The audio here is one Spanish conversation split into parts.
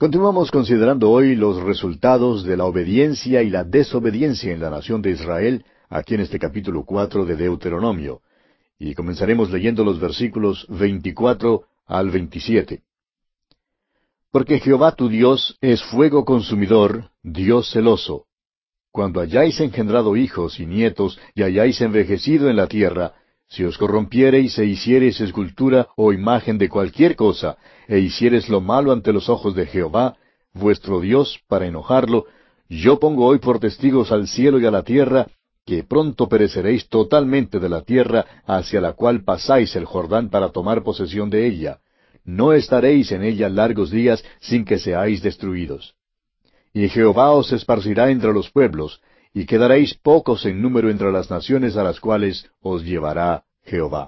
Continuamos considerando hoy los resultados de la obediencia y la desobediencia en la nación de Israel, aquí en este capítulo 4 de Deuteronomio. Y comenzaremos leyendo los versículos 24 al 27. Porque Jehová tu Dios es fuego consumidor, Dios celoso. Cuando hayáis engendrado hijos y nietos y hayáis envejecido en la tierra, si os corrompiereis e hiciereis escultura o imagen de cualquier cosa, e hiciereis lo malo ante los ojos de Jehová, vuestro Dios, para enojarlo, yo pongo hoy por testigos al cielo y a la tierra, que pronto pereceréis totalmente de la tierra hacia la cual pasáis el Jordán para tomar posesión de ella. No estaréis en ella largos días sin que seáis destruidos. Y Jehová os esparcirá entre los pueblos, y quedaréis pocos en número entre las naciones a las cuales os llevará Jehová.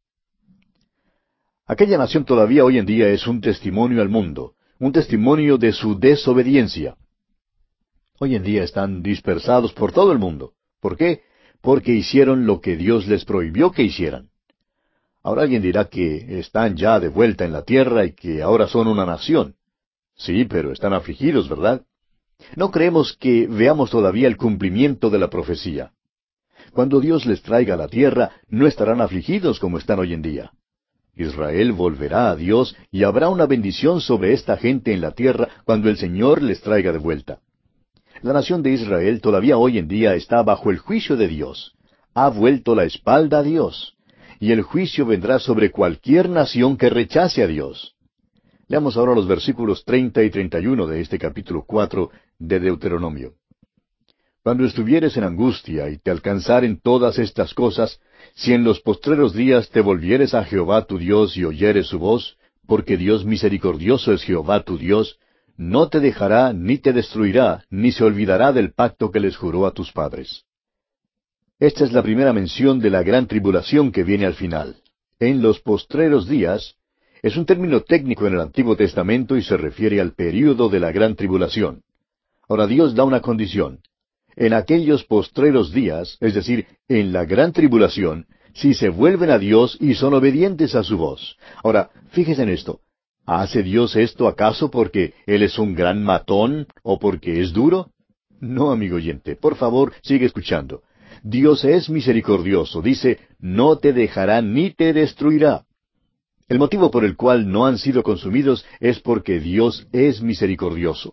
Aquella nación todavía hoy en día es un testimonio al mundo, un testimonio de su desobediencia. Hoy en día están dispersados por todo el mundo. ¿Por qué? Porque hicieron lo que Dios les prohibió que hicieran. Ahora alguien dirá que están ya de vuelta en la tierra y que ahora son una nación. Sí, pero están afligidos, ¿verdad? No creemos que veamos todavía el cumplimiento de la profecía. Cuando Dios les traiga a la tierra, no estarán afligidos como están hoy en día. Israel volverá a Dios y habrá una bendición sobre esta gente en la tierra cuando el Señor les traiga de vuelta. La nación de Israel todavía hoy en día está bajo el juicio de Dios. Ha vuelto la espalda a Dios. Y el juicio vendrá sobre cualquier nación que rechace a Dios. Leamos ahora los versículos 30 y 31 de este capítulo 4 de Deuteronomio. Cuando estuvieres en angustia y te alcanzaren todas estas cosas, si en los postreros días te volvieres a Jehová tu Dios y oyeres su voz, porque Dios misericordioso es Jehová tu Dios, no te dejará ni te destruirá, ni se olvidará del pacto que les juró a tus padres. Esta es la primera mención de la gran tribulación que viene al final. En los postreros días es un término técnico en el Antiguo Testamento y se refiere al período de la gran tribulación. Ahora Dios da una condición. En aquellos postreros días, es decir, en la gran tribulación, si se vuelven a Dios y son obedientes a su voz. Ahora, fíjese en esto. ¿Hace Dios esto acaso porque Él es un gran matón o porque es duro? No, amigo oyente, por favor, sigue escuchando. Dios es misericordioso, dice, no te dejará ni te destruirá. El motivo por el cual no han sido consumidos es porque Dios es misericordioso.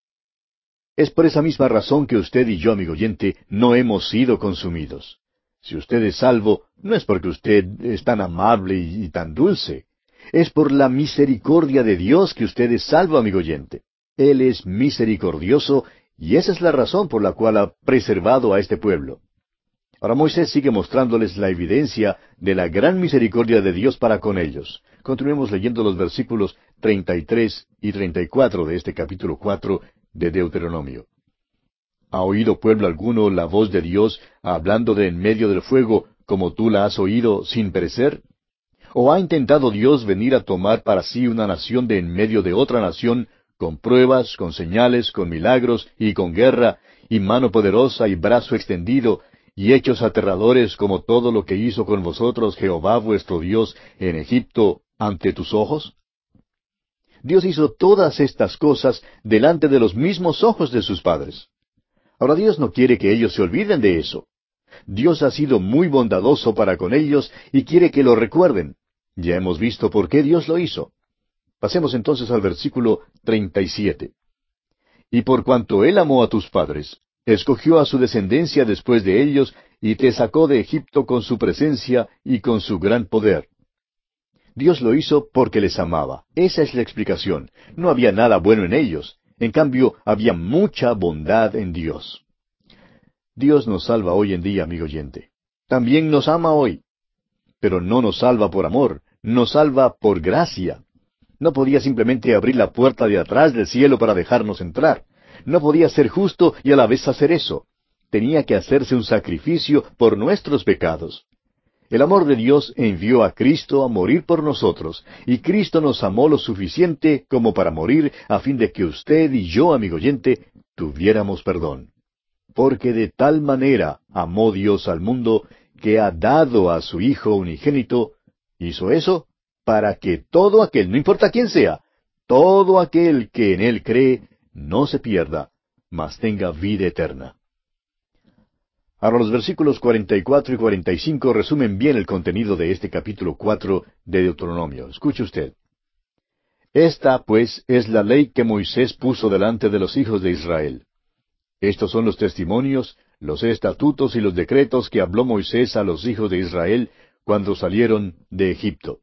Es por esa misma razón que usted y yo, amigo oyente, no hemos sido consumidos. Si usted es salvo, no es porque usted es tan amable y tan dulce. Es por la misericordia de Dios que usted es salvo, amigo oyente. Él es misericordioso y esa es la razón por la cual ha preservado a este pueblo. Ahora Moisés sigue mostrándoles la evidencia de la gran misericordia de Dios para con ellos. Continuemos leyendo los versículos 33 y 34 de este capítulo 4 de Deuteronomio. ¿Ha oído pueblo alguno la voz de Dios hablando de en medio del fuego, como tú la has oído, sin perecer? ¿O ha intentado Dios venir a tomar para sí una nación de en medio de otra nación, con pruebas, con señales, con milagros y con guerra, y mano poderosa y brazo extendido, y hechos aterradores como todo lo que hizo con vosotros Jehová vuestro Dios en Egipto ante tus ojos? Dios hizo todas estas cosas delante de los mismos ojos de sus padres. Ahora Dios no quiere que ellos se olviden de eso. Dios ha sido muy bondadoso para con ellos y quiere que lo recuerden. Ya hemos visto por qué Dios lo hizo. Pasemos entonces al versículo 37. Y por cuanto Él amó a tus padres, escogió a su descendencia después de ellos, y te sacó de Egipto con su presencia y con su gran poder. Dios lo hizo porque les amaba. Esa es la explicación. No había nada bueno en ellos. En cambio, había mucha bondad en Dios. Dios nos salva hoy en día, amigo oyente. También nos ama hoy. Pero no nos salva por amor, nos salva por gracia. No podía simplemente abrir la puerta de atrás del cielo para dejarnos entrar. No podía ser justo y a la vez hacer eso. Tenía que hacerse un sacrificio por nuestros pecados. El amor de Dios envió a Cristo a morir por nosotros, y Cristo nos amó lo suficiente como para morir a fin de que usted y yo, amigo oyente, tuviéramos perdón. Porque de tal manera amó Dios al mundo, que ha dado a su Hijo unigénito. ¿Hizo eso? Para que todo aquel, no importa quién sea, todo aquel que en él cree no se pierda, mas tenga vida eterna. Ahora los versículos 44 y 45 resumen bien el contenido de este capítulo 4 de Deuteronomio. Escuche usted. Esta, pues, es la ley que Moisés puso delante de los hijos de Israel. Estos son los testimonios, los estatutos y los decretos que habló Moisés a los hijos de Israel cuando salieron de Egipto.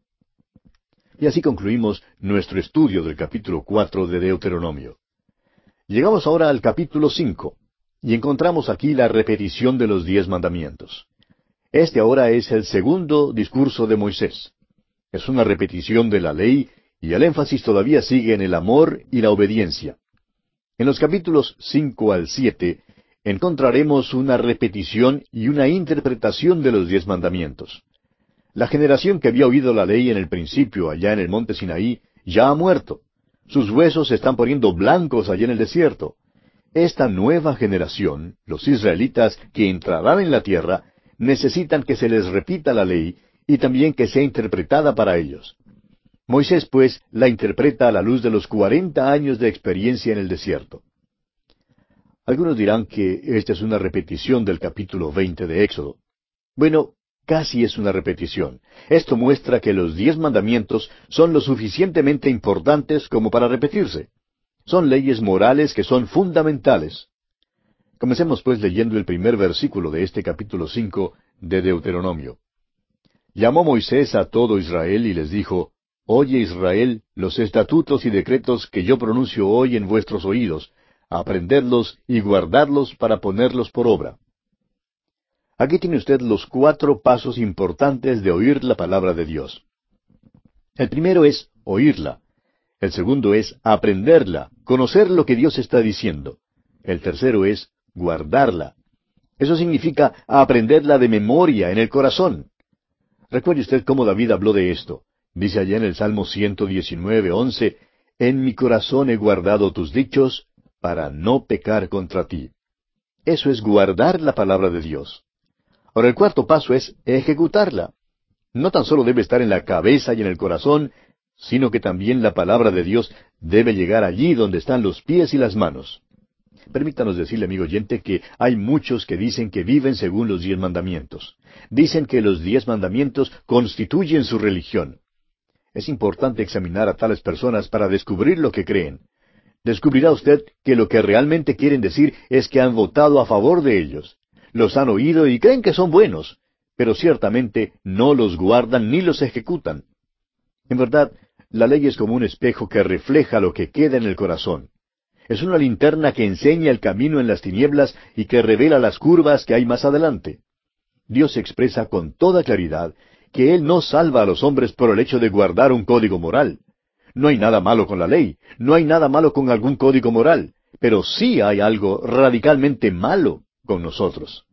Y así concluimos nuestro estudio del capítulo 4 de Deuteronomio. Llegamos ahora al capítulo 5, y encontramos aquí la repetición de los 10 mandamientos. Este ahora es el segundo discurso de Moisés. Es una repetición de la ley, y el énfasis todavía sigue en el amor y la obediencia. En los capítulos 5 al 7 encontraremos una repetición y una interpretación de los 10 mandamientos. La generación que había oído la ley en el principio, allá en el monte Sinaí, ya ha muerto. Sus huesos se están poniendo blancos allá en el desierto. Esta nueva generación, los israelitas que entrarán en la tierra, necesitan que se les repita la ley y también que sea interpretada para ellos. Moisés, pues, la interpreta a la luz de los 40 años de experiencia en el desierto. Algunos dirán que esta es una repetición del capítulo 20 de Éxodo. Bueno, casi es una repetición. Esto muestra que los 10 mandamientos son lo suficientemente importantes como para repetirse. Son leyes morales que son fundamentales. Comencemos pues leyendo el primer versículo de este capítulo 5 de Deuteronomio. Llamó Moisés a todo Israel y les dijo, Oye Israel, los estatutos y decretos que yo pronuncio hoy en vuestros oídos, aprendedlos y guardadlos para ponerlos por obra. Aquí tiene usted los 4 pasos importantes de oír la palabra de Dios. El primero es oírla. El segundo es aprenderla, conocer lo que Dios está diciendo. El tercero es guardarla. Eso significa aprenderla de memoria en el corazón. Recuerde usted cómo David habló de esto. Dice allá en el Salmo 119:11, En mi corazón he guardado tus dichos para no pecar contra ti. Eso es guardar la palabra de Dios. Ahora el cuarto paso es ejecutarla. No tan solo debe estar en la cabeza y en el corazón, sino que también la palabra de Dios debe llegar allí donde están los pies y las manos. Permítanos decirle, amigo oyente, que hay muchos que dicen que viven según los 10 mandamientos. Dicen que los 10 mandamientos constituyen su religión. Es importante examinar a tales personas para descubrir lo que creen. Descubrirá usted que lo que realmente quieren decir es que han votado a favor de ellos. Los han oído y creen que son buenos, pero ciertamente no los guardan ni los ejecutan. En verdad, la ley es como un espejo que refleja lo que queda en el corazón. Es una linterna que enseña el camino en las tinieblas y que revela las curvas que hay más adelante. Dios expresa con toda claridad que Él no salva a los hombres por el hecho de guardar un código moral. No hay nada malo con la ley, no hay nada malo con algún código moral, pero sí hay algo radicalmente malo con nosotros.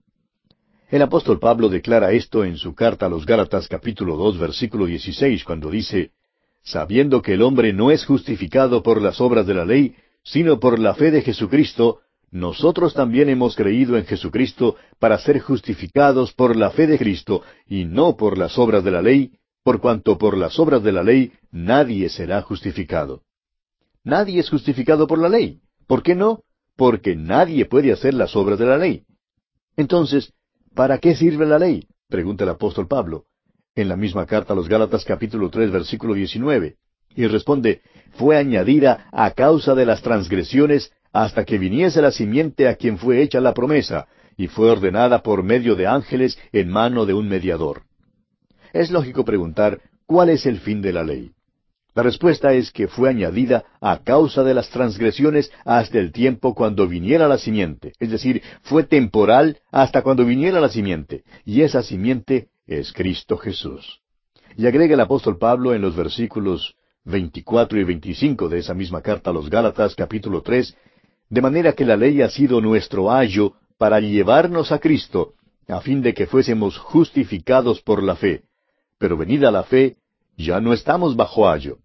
El apóstol Pablo declara esto en su carta a los Gálatas capítulo 2 versículo 16 cuando dice, Sabiendo que el hombre no es justificado por las obras de la ley, sino por la fe de Jesucristo, nosotros también hemos creído en Jesucristo para ser justificados por la fe de Cristo y no por las obras de la ley, por cuanto por las obras de la ley nadie será justificado. Nadie es justificado por la ley. ¿Por qué no? Porque nadie puede hacer las obras de la ley. Entonces, ¿para qué sirve la ley?, pregunta el apóstol Pablo, en la misma carta a los Gálatas capítulo 3 versículo 19, y responde, fue añadida a causa de las transgresiones hasta que viniese la simiente a quien fue hecha la promesa, y fue ordenada por medio de ángeles en mano de un mediador. Es lógico preguntar, ¿cuál es el fin de la ley? La respuesta es que fue añadida a causa de las transgresiones hasta el tiempo cuando viniera la simiente, es decir, fue temporal hasta cuando viniera la simiente, y esa simiente es Cristo Jesús. Y agrega el apóstol Pablo en los versículos 24 y 25 de esa misma carta a los Gálatas, capítulo 3, de manera que la ley ha sido nuestro ayo para llevarnos a Cristo, a fin de que fuésemos justificados por la fe. Pero venida la fe, ya no estamos bajo ayo.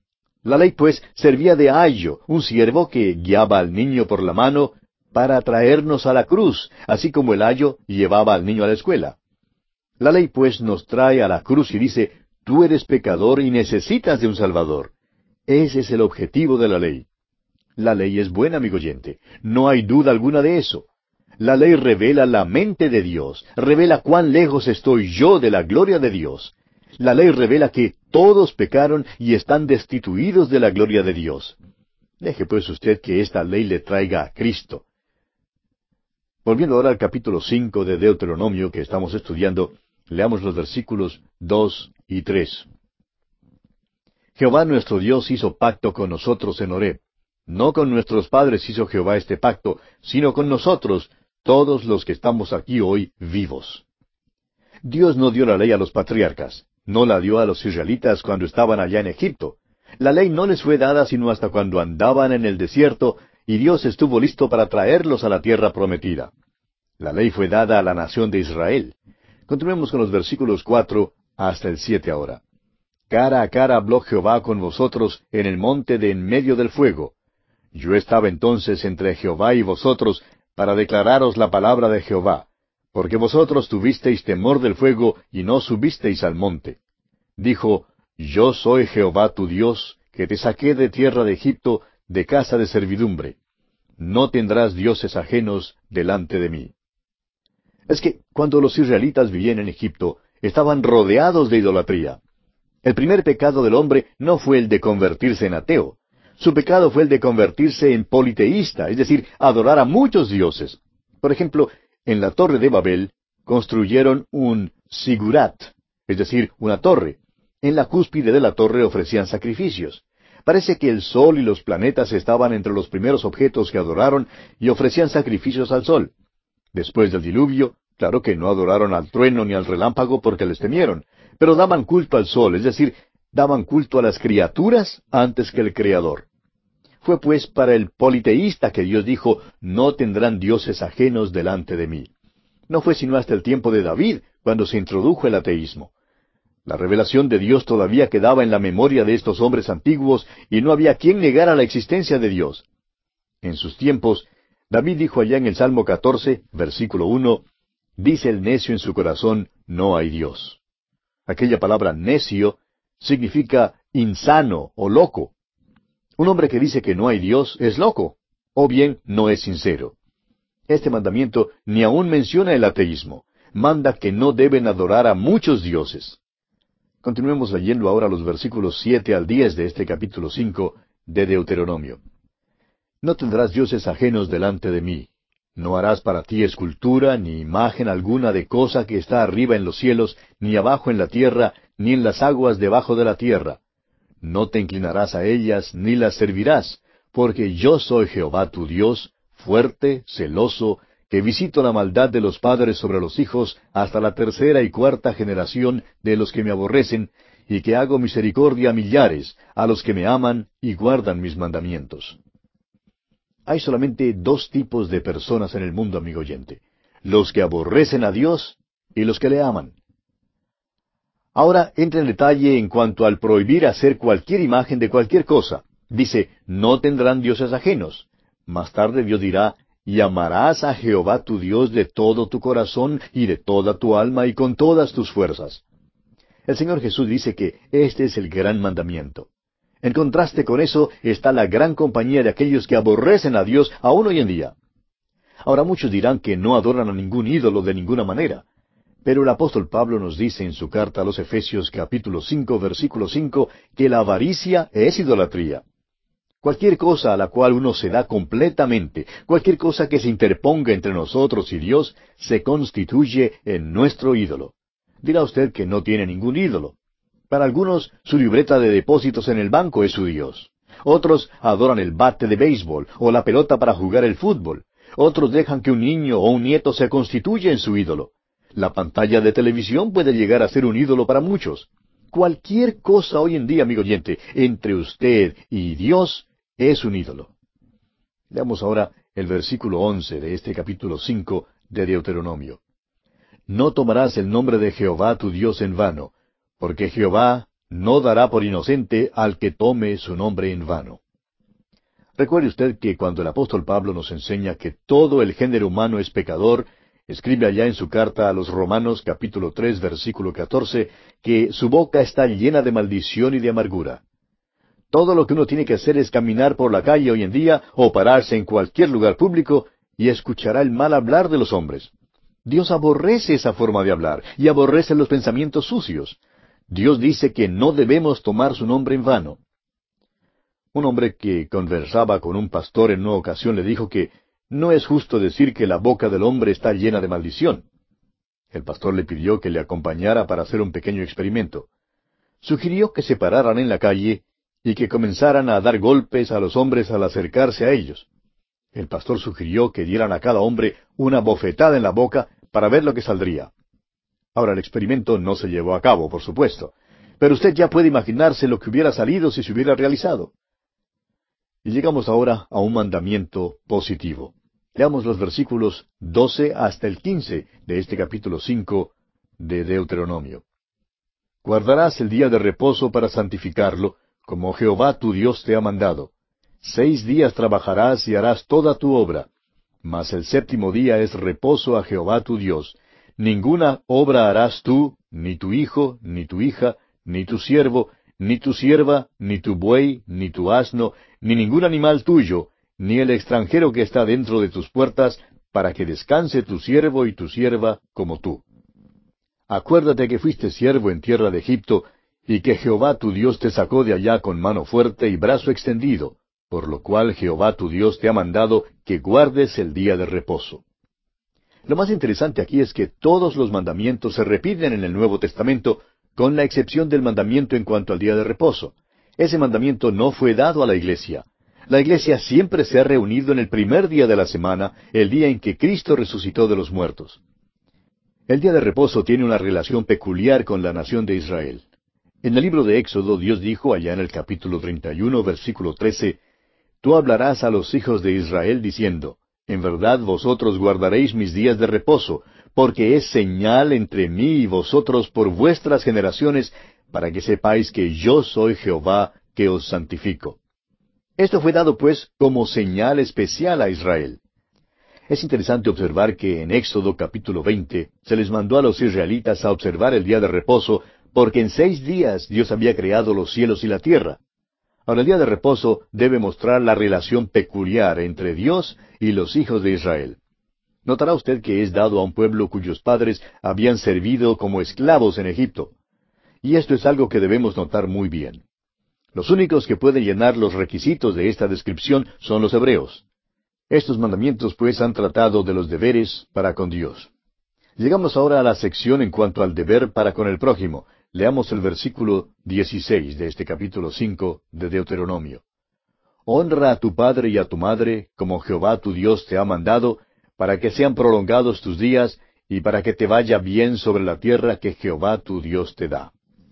La ley, pues, servía de ayo, un siervo que guiaba al niño por la mano para traernos a la cruz, así como el ayo llevaba al niño a la escuela. La ley, pues, nos trae a la cruz y dice, tú eres pecador y necesitas de un Salvador. Ese es el objetivo de la ley. La ley es buena, amigo oyente. No hay duda alguna de eso. La ley revela la mente de Dios, revela cuán lejos estoy yo de la gloria de Dios. La ley revela que todos pecaron y están destituidos de la gloria de Dios. Deje pues usted que esta ley le traiga a Cristo. Volviendo ahora al capítulo 5 de Deuteronomio que estamos estudiando, leamos los versículos 2 y 3. Jehová nuestro Dios hizo pacto con nosotros en Horeb. No con nuestros padres hizo Jehová este pacto, sino con nosotros, todos los que estamos aquí hoy vivos. Dios no dio la ley a los patriarcas, no la dio a los israelitas cuando estaban allá en Egipto. La ley no les fue dada sino hasta cuando andaban en el desierto y Dios estuvo listo para traerlos a la tierra prometida. La ley fue dada a la nación de Israel. Continuemos con los versículos 4 hasta el 7 ahora. Cara a cara habló Jehová con vosotros en el monte de en medio del fuego. Yo estaba entonces entre Jehová y vosotros para declararos la palabra de Jehová, porque vosotros tuvisteis temor del fuego y no subisteis al monte. Dijo, Yo soy Jehová tu Dios, que te saqué de tierra de Egipto, de casa de servidumbre. No tendrás dioses ajenos delante de mí. Es que cuando los israelitas vivían en Egipto, estaban rodeados de idolatría. El primer pecado del hombre no fue el de convertirse en ateo. Su pecado fue el de convertirse en politeísta, es decir, adorar a muchos dioses. Por ejemplo, en la torre de Babel construyeron un sigurat, es decir, una torre. En la cúspide de la torre ofrecían sacrificios. Parece que el sol y los planetas estaban entre los primeros objetos que adoraron y ofrecían sacrificios al sol. Después del diluvio, claro que no adoraron al trueno ni al relámpago porque les temieron, pero daban culto al sol, es decir, daban culto a las criaturas antes que el Creador. Fue pues para el politeísta que Dios dijo, no tendrán dioses ajenos delante de mí. No fue sino hasta el tiempo de David cuando se introdujo el ateísmo. La revelación de Dios todavía quedaba en la memoria de estos hombres antiguos y no había quien negara la existencia de Dios. En sus tiempos, David dijo allá en el Salmo 14, versículo 1, dice el necio en su corazón, no hay Dios. Aquella palabra necio significa insano o loco. Un hombre que dice que no hay Dios es loco, o bien no es sincero. Este mandamiento ni aún menciona el ateísmo. Manda que no deben adorar a muchos dioses. Continuemos leyendo ahora los versículos 7 al 10 de este capítulo 5 de Deuteronomio. No tendrás dioses ajenos delante de mí. No harás para ti escultura ni imagen alguna de cosa que está arriba en los cielos, ni abajo en la tierra, ni en las aguas debajo de la tierra. No te inclinarás a ellas, ni las servirás, porque yo soy Jehová tu Dios, fuerte, celoso, que visito la maldad de los padres sobre los hijos hasta la tercera y cuarta generación de los que me aborrecen, y que hago misericordia a millares, a los que me aman y guardan mis mandamientos. Hay solamente dos tipos de personas en el mundo, amigo oyente: los que aborrecen a Dios y los que le aman. Ahora entra en detalle en cuanto al prohibir hacer cualquier imagen de cualquier cosa. Dice, no tendrán dioses ajenos. Más tarde Dios dirá, y amarás a Jehová tu Dios de todo tu corazón y de toda tu alma y con todas tus fuerzas. El Señor Jesús dice que este es el gran mandamiento. En contraste con eso está la gran compañía de aquellos que aborrecen a Dios aún hoy en día. Ahora muchos dirán que no adoran a ningún ídolo de ninguna manera. Pero el apóstol Pablo nos dice en su carta a los Efesios capítulo 5, versículo 5, que la avaricia es idolatría. Cualquier cosa a la cual uno se da completamente, cualquier cosa que se interponga entre nosotros y Dios, se constituye en nuestro ídolo. Dirá usted que no tiene ningún ídolo. Para algunos, su libreta de depósitos en el banco es su Dios. Otros adoran el bate de béisbol o la pelota para jugar el fútbol. Otros dejan que un niño o un nieto se constituya en su ídolo. La pantalla de televisión puede llegar a ser un ídolo para muchos. Cualquier cosa hoy en día, amigo oyente, entre usted y Dios, es un ídolo. Leamos ahora el versículo 11 de este capítulo 5 de Deuteronomio. No tomarás el nombre de Jehová tu Dios en vano, porque Jehová no dará por inocente al que tome su nombre en vano. Recuerde usted que cuando el apóstol Pablo nos enseña que todo el género humano es pecador, escribe allá en su carta a los Romanos capítulo 3 versículo 14, que su boca está llena de maldición y de amargura. Todo lo que uno tiene que hacer es caminar por la calle hoy en día o pararse en cualquier lugar público y escuchará el mal hablar de los hombres. Dios aborrece esa forma de hablar y aborrece los pensamientos sucios. Dios dice que no debemos tomar su nombre en vano. Un hombre que conversaba con un pastor en una ocasión le dijo que no es justo decir que la boca del hombre está llena de maldición. El pastor le pidió que le acompañara para hacer un pequeño experimento. Sugirió que se pararan en la calle y que comenzaran a dar golpes a los hombres al acercarse a ellos. El pastor sugirió que dieran a cada hombre una bofetada en la boca para ver lo que saldría. Ahora, el experimento no se llevó a cabo, por supuesto, pero usted ya puede imaginarse lo que hubiera salido si se hubiera realizado. Y llegamos ahora a un mandamiento positivo. Leamos los versículos 12 hasta el 15 de este capítulo 5 de Deuteronomio. Guardarás el día de reposo para santificarlo, como Jehová tu Dios te ha mandado. 6 días trabajarás y harás toda tu obra. Mas el séptimo día es reposo a Jehová tu Dios. Ninguna obra harás tú, ni tu hijo, ni tu hija, ni tu siervo, ni tu sierva, ni tu buey, ni tu asno, ni ningún animal tuyo, ni el extranjero que está dentro de tus puertas, para que descanse tu siervo y tu sierva como tú. Acuérdate que fuiste siervo en tierra de Egipto, y que Jehová tu Dios te sacó de allá con mano fuerte y brazo extendido, por lo cual Jehová tu Dios te ha mandado que guardes el día de reposo. Lo más interesante aquí es que todos los mandamientos se repiten en el Nuevo Testamento, con la excepción del mandamiento en cuanto al día de reposo. Ese mandamiento no fue dado a la iglesia. La iglesia siempre se ha reunido en el primer día de la semana, el día en que Cristo resucitó de los muertos. El día de reposo tiene una relación peculiar con la nación de Israel. En el libro de Éxodo, Dios dijo allá en el capítulo 31, versículo 13, Tú hablarás a los hijos de Israel diciendo, En verdad vosotros guardaréis mis días de reposo, porque es señal entre mí y vosotros por vuestras generaciones, para que sepáis que yo soy Jehová, que os santifico. Esto fue dado, pues, como señal especial a Israel. Es interesante observar que en Éxodo capítulo 20 se les mandó a los israelitas a observar el día de reposo, porque en 6 días Dios había creado los cielos y la tierra. Ahora, el día de reposo debe mostrar la relación peculiar entre Dios y los hijos de Israel. Notará usted que es dado a un pueblo cuyos padres habían servido como esclavos en Egipto. Y esto es algo que debemos notar muy bien. Los únicos que pueden llenar los requisitos de esta descripción son los hebreos. Estos mandamientos, pues, han tratado de los deberes para con Dios. Llegamos ahora a la sección en cuanto al deber para con el prójimo. Leamos el versículo 16 de este capítulo 5 de Deuteronomio. Honra a tu padre y a tu madre, como Jehová tu Dios te ha mandado, para que sean prolongados tus días, y para que te vaya bien sobre la tierra que Jehová tu Dios te da.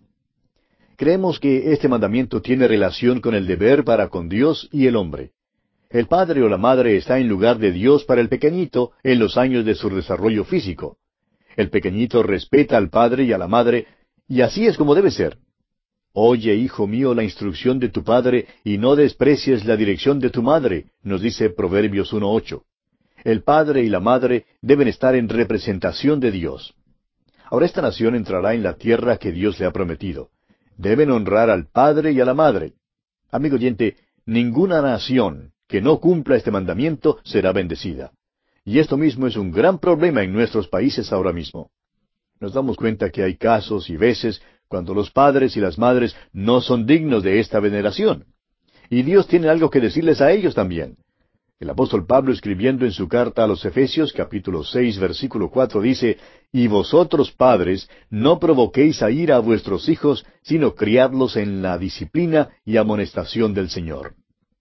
Creemos que este mandamiento tiene relación con el deber para con Dios y el hombre. El padre o la madre está en lugar de Dios para el pequeñito en los años de su desarrollo físico. El pequeñito respeta al padre y a la madre, y así es como debe ser. Oye, hijo mío, la instrucción de tu padre, y no desprecies la dirección de tu madre, nos dice Proverbios 1:8. El padre y la madre deben estar en representación de Dios. Ahora esta nación entrará en la tierra que Dios le ha prometido. Deben honrar al padre y a la madre. Amigo oyente, ninguna nación que no cumpla este mandamiento será bendecida. Y esto mismo es un gran problema en nuestros países ahora mismo. Nos damos cuenta que hay casos y veces cuando los padres y las madres no son dignos de esta veneración. Y Dios tiene algo que decirles a ellos también. El apóstol Pablo, escribiendo en su carta a los Efesios, capítulo 6, versículo 4, dice, Y vosotros, padres, no provoquéis a ira a vuestros hijos, sino criadlos en la disciplina y amonestación del Señor.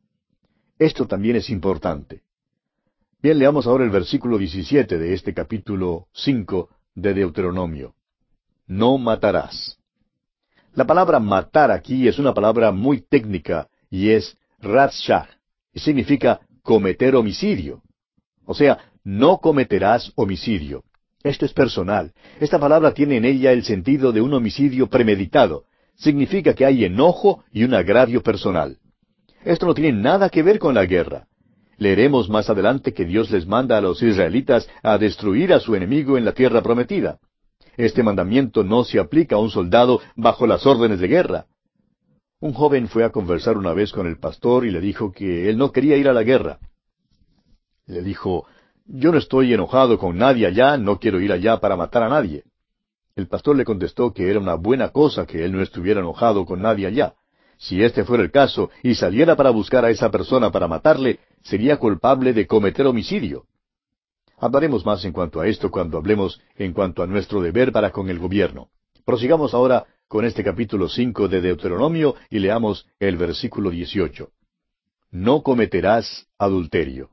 Esto también es importante. Bien, leamos ahora el versículo 17 de este capítulo 5 de Deuteronomio. No matarás. La palabra matar aquí es una palabra muy técnica y es ratshah, y significa cometer homicidio. O sea, no cometerás homicidio. Esto es personal. Esta palabra tiene en ella el sentido de un homicidio premeditado. Significa que hay enojo y un agravio personal. Esto no tiene nada que ver con la guerra. Leeremos más adelante que Dios les manda a los israelitas a destruir a su enemigo en la tierra prometida. Este mandamiento no se aplica a un soldado bajo las órdenes de guerra. Un joven fue a conversar una vez con el pastor y le dijo que él no quería ir a la guerra. Le dijo, yo no estoy enojado con nadie allá, no quiero ir allá para matar a nadie. El pastor le contestó que era una buena cosa que él no estuviera enojado con nadie allá. Si este fuera el caso y saliera para buscar a esa persona para matarle, sería culpable de cometer homicidio. Hablaremos más en cuanto a esto cuando hablemos en cuanto a nuestro deber para con el gobierno. Prosigamos ahora con este capítulo 5 de Deuteronomio y leamos el versículo 18. No cometerás adulterio.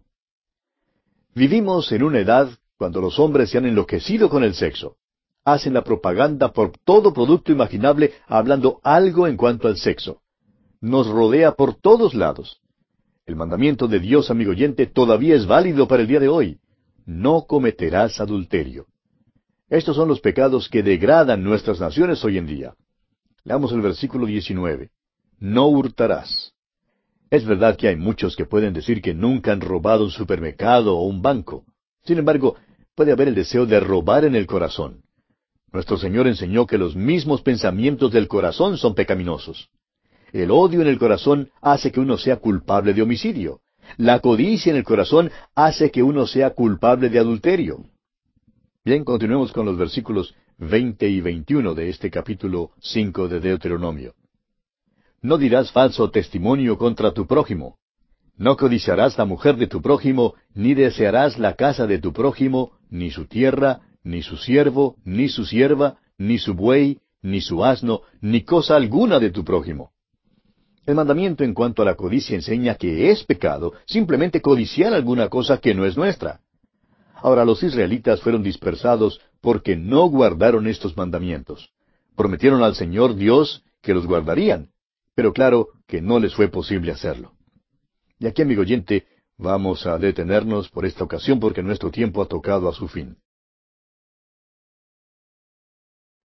Vivimos en una edad cuando los hombres se han enloquecido con el sexo. Hacen la propaganda por todo producto imaginable hablando algo en cuanto al sexo. Nos rodea por todos lados. El mandamiento de Dios, amigo oyente, todavía es válido para el día de hoy. No cometerás adulterio. Estos son los pecados que degradan nuestras naciones hoy en día. Leamos el versículo 19. No hurtarás. Es verdad que hay muchos que pueden decir que nunca han robado un supermercado o un banco. Sin embargo, puede haber el deseo de robar en el corazón. Nuestro Señor enseñó que los mismos pensamientos del corazón son pecaminosos. El odio en el corazón hace que uno sea culpable de homicidio. La codicia en el corazón hace que uno sea culpable de adulterio. Bien, continuemos con los versículos 20 y 21 de este capítulo 5 de Deuteronomio. No dirás falso testimonio contra tu prójimo. No codiciarás la mujer de tu prójimo, ni desearás la casa de tu prójimo, ni su tierra, ni su siervo, ni su sierva, ni su buey, ni su asno, ni cosa alguna de tu prójimo. El mandamiento en cuanto a la codicia enseña que es pecado simplemente codiciar alguna cosa que no es nuestra. Ahora los israelitas fueron dispersados porque no guardaron estos mandamientos. Prometieron al Señor Dios que los guardarían, pero claro que no les fue posible hacerlo. Y aquí, amigo oyente, vamos a detenernos por esta ocasión porque nuestro tiempo ha tocado a su fin.